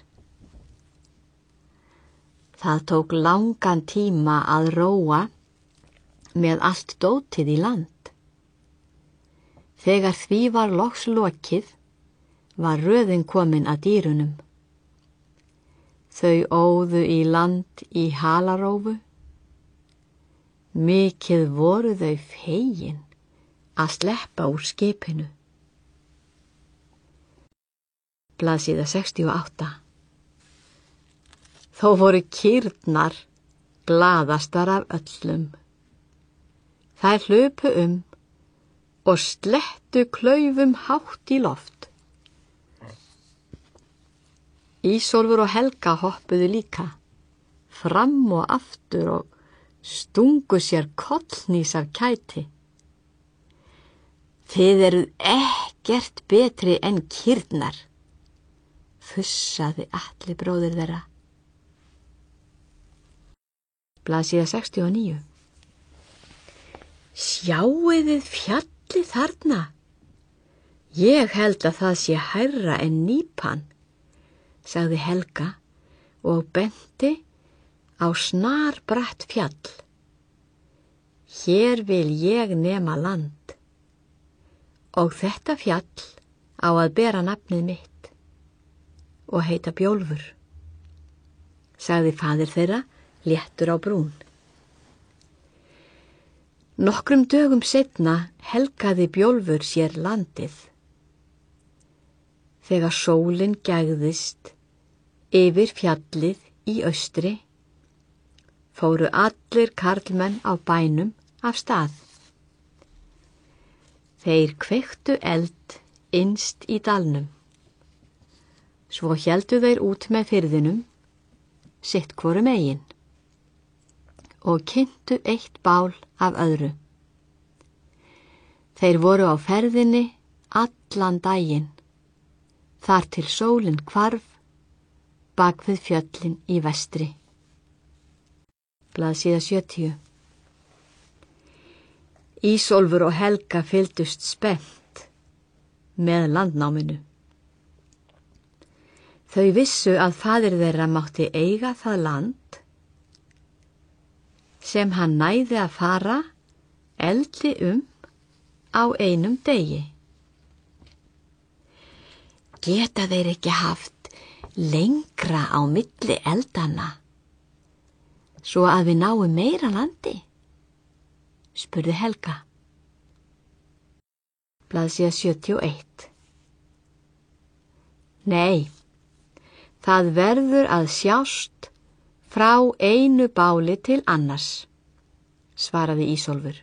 [SPEAKER 1] Það tók langan tíma að róa með allt dótið í land. Þegar því var loks lokið, var röðin komin að dýrunum. Þau óðu í land í halarófu. Mikið voru þau fegin að sleppa úr skipinu. Blaðsíða 68. Þó voru kýrnar glaðastar af öllum. Þær hlupu og slettu klaufum hátt í loft. Ísólfur og Helga hoppuðu líka, fram og aftur og stungu sér kollhnís af kæti. Þið eruð ekkert betri en kýrnar, fussaði Atli bróðir þeirra. Blaðsíða 69. Sjáiðið fjallið þarna? Ég held að það sé hærra en Nípan, sagði Helga og benti á snarbratt fjall. Hér vil ég nema land og þetta fjall á að bera nafnið mitt og heita Bjólfur, sagði faðir þeirra léttur á brún. Nokkrum dögum seinna helgaði Bjólfur sér landið. Þegar sólin gægðist yfir fjallið í austri, fóru allir karlmenn á bænum af stað. Þeir kveiktu eld innst í dalnum. Svo héldu þeir út með firðinum, sitt hvoru megin, og kyntu eitt bál af öðru. Þeir voru á ferðinni allan daginn, þar til sólin hvarf bak við fjöllin í vestri. Blaðsíða 70. Ísólfur og Helga fylgdust spennt með landnáminu. Þau vissu að faðir þeirra mátti eiga það land sem hann næði að fara eldi á einum degi. Geta þeir ekki haft lengra á milli eldana, svo að við náum meira landi, spurði Helga. Blaðsíða 71. Nei, það verður að sjást frá einu báli til annars, svaraði Ísólfur.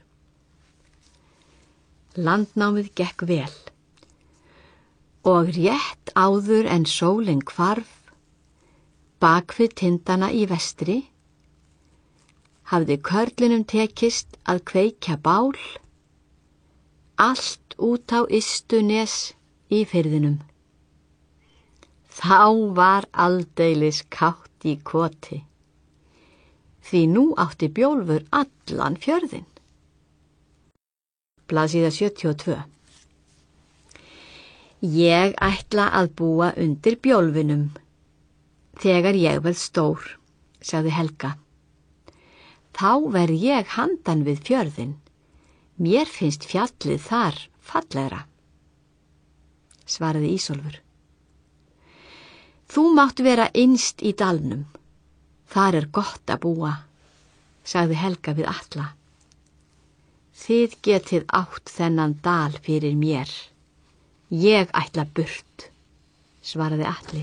[SPEAKER 1] Landnámið gekk vel og rétt áður en sólin hvarf bak við tindana í vestri hafði körlinum tekist að kveikja bál allt út á Ystunes í firðinum. Þá var aldeilis kátt í koti, því nú átti Bjólfur allan fjörðinn. Blaðsíða 72. Ég ætla að búa undir Bjólfinum þegar ég verð stór, sagði Helga. Þá verð ég handan við fjörðinn. Mér finnst fjallið þar fallegra, svaraði Ísólfur. Þú mátt vera innst í dalnum. Þar er gott að búa, sagði Helga við Atla. Þið getið átt þennan dal fyrir mér. Ég ætla burt, svaraði Atli.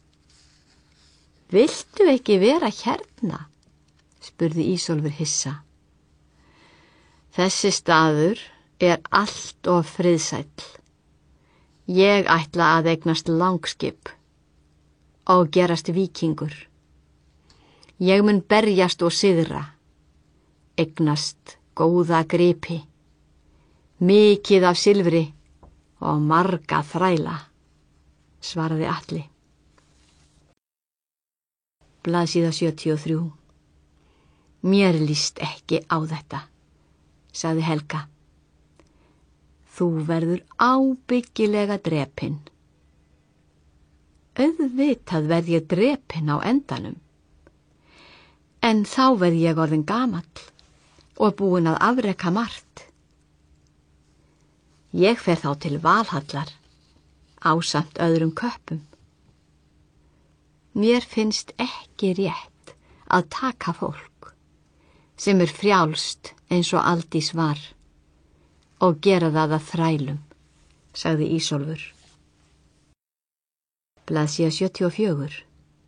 [SPEAKER 1] Viltu ekki vera hérna? Spurði Ísólfur hissa. Þessi staður er allt of friðsæll. Ég ætla að eignast langskip og gerast víkingur. Ég mun berjast og sigra, eignast góða gripi, mikið af silfri og marga þræla, svaraði Atli. Blaðsíða 73. Mér líst ekki á þetta, sagði Helga. Þú verður ábyggilega drepinn. Auðvitað verð ég drepinn á endanum. En þá verð ég orðinn gamall og búin að afreka margt. Ég fer þá til Valhallar ásamt öðrum köppum. Mér finnst ekki rétt að taka fólk sem er frjálst eins og Aldís var og gera það að þrælum, sagði Ísólfur. Blaðsíða 74.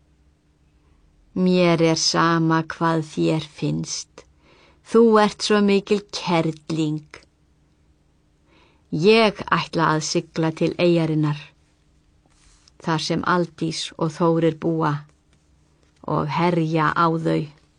[SPEAKER 1] Mér er sama hvað þér finnst. Þú ert svo mikil kerling. Ég ætla að sigla til eyjarinnar, þar sem Aldís og Þórir búa, og herja á þau.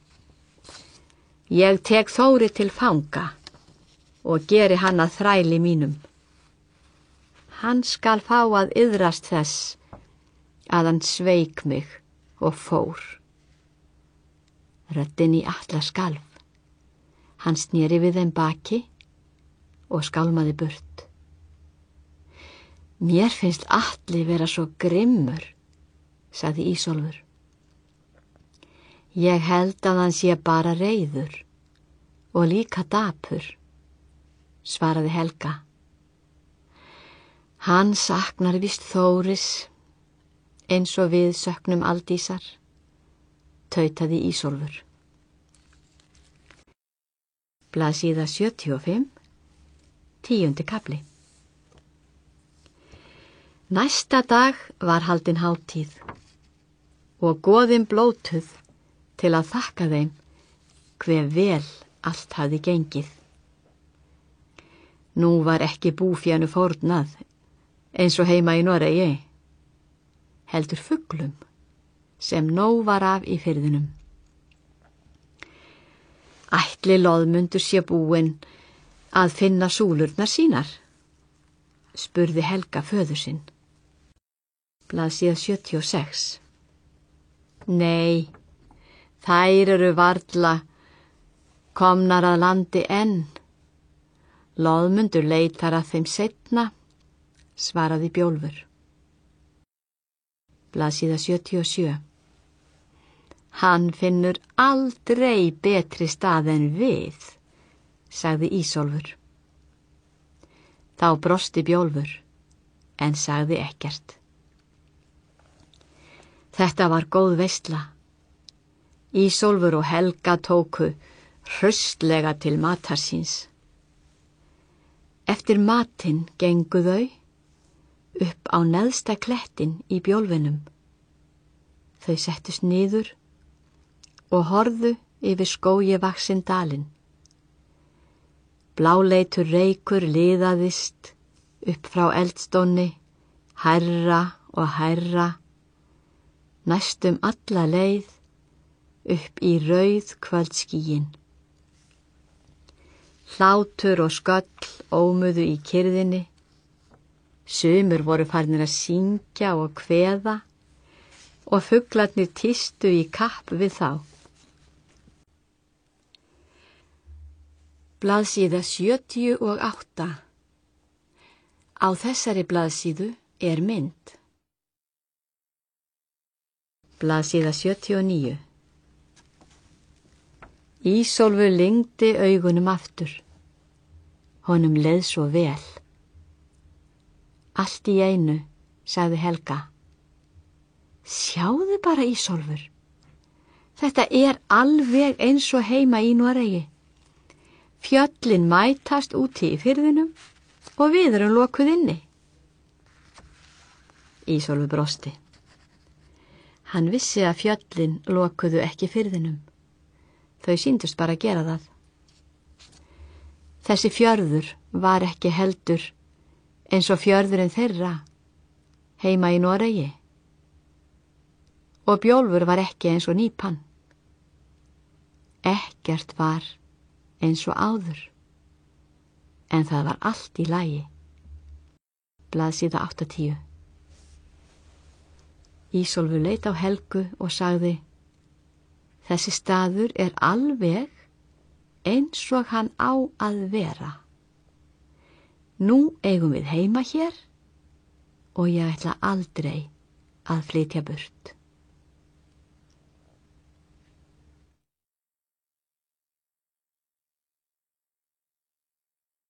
[SPEAKER 1] Ég tek Þóri til fanga og geri hann að þræli mínum. Hann skal fá að iðrast þess að hann sveik mig og fór. Röddin í Atla skalf. Hann sneri við þeim baki og skálmaði burt. Mér finnst Atli vera svo grimmur, sagði Ísólfur. Ég held að hann sé bara reiður og líka dapur, svaraði Helga. Hann saknar víst Þóris eins og við söknum Aldísar, tautaði Ísólfur. Blaðsíða 75, 10. kafli. Næsta dag var haldin hátíð og goðin blótuð til að þakka þeim hve vel allt hafði gengið. Nú var ekki búfjánu fórnað eins og heima í Noregi, heldur fuglum sem nóg var af í firðinum. Ætli Loðmundur sé búinn að finna súlurnar sínar, spurði Helga föður sinn. Blaðsíða 76. Nei, þær eru varla komnar að landi enn. Loðmundur leitar að þeim seinna, svaraði Bjólfur. Blaðsíða 77. Hann finnur aldrei betri stað en við, sagði Ísólfur. Þá brosti Bjólfur, en sagði ekkert. Þetta var góð veisla. Ísólfur og Helga tóku hraustlega til matar síns. Eftir matinn gengu þau upp á neðsta klettin í bjólfinum. Þau settust niður og horfðu yfir skógi vaxinn dalinn. Bláleitur reykur liðaðist upp frá eldstónni, hærra og hærra, næstum alla leið upp í rauð kvöldskýin. Hlátur og sköll ómuðu í kyrrðinni, sumur voru farnir að syngja og kveða og fuglarnir tístu í kapp við þá. Blaðsíða 78. Á þessari blaðsíðu er mynd. Blaðsíða 79. Ísólfur lygndi augunum aftur. Honum leið svo vel. Allt í einu, sagði Helga. Sjáðu bara, Ísólfur. Þetta er alveg eins og heima í Noregi. Fjöllin mætast úti í firðinum og við erum lokuð inni. Ísólfur brosti. Hann vissi að fjöllin lokuðu ekki firðinum. Þau sýndust bara að gera það. Þessi fjörður var ekki heldur eins og fjörðurinn þeirra heima í Noregi. Og Bjólfur var ekki eins og Nýpan. Ekkert var eins og áður, en það var allt í lagi. Blaðsíða 80. Ísólfur leit á Helgu og sagði, þessi staður er alveg eins og hann á að vera. Nú eigum við heima hér og ég ætla aldrei að flytja burt.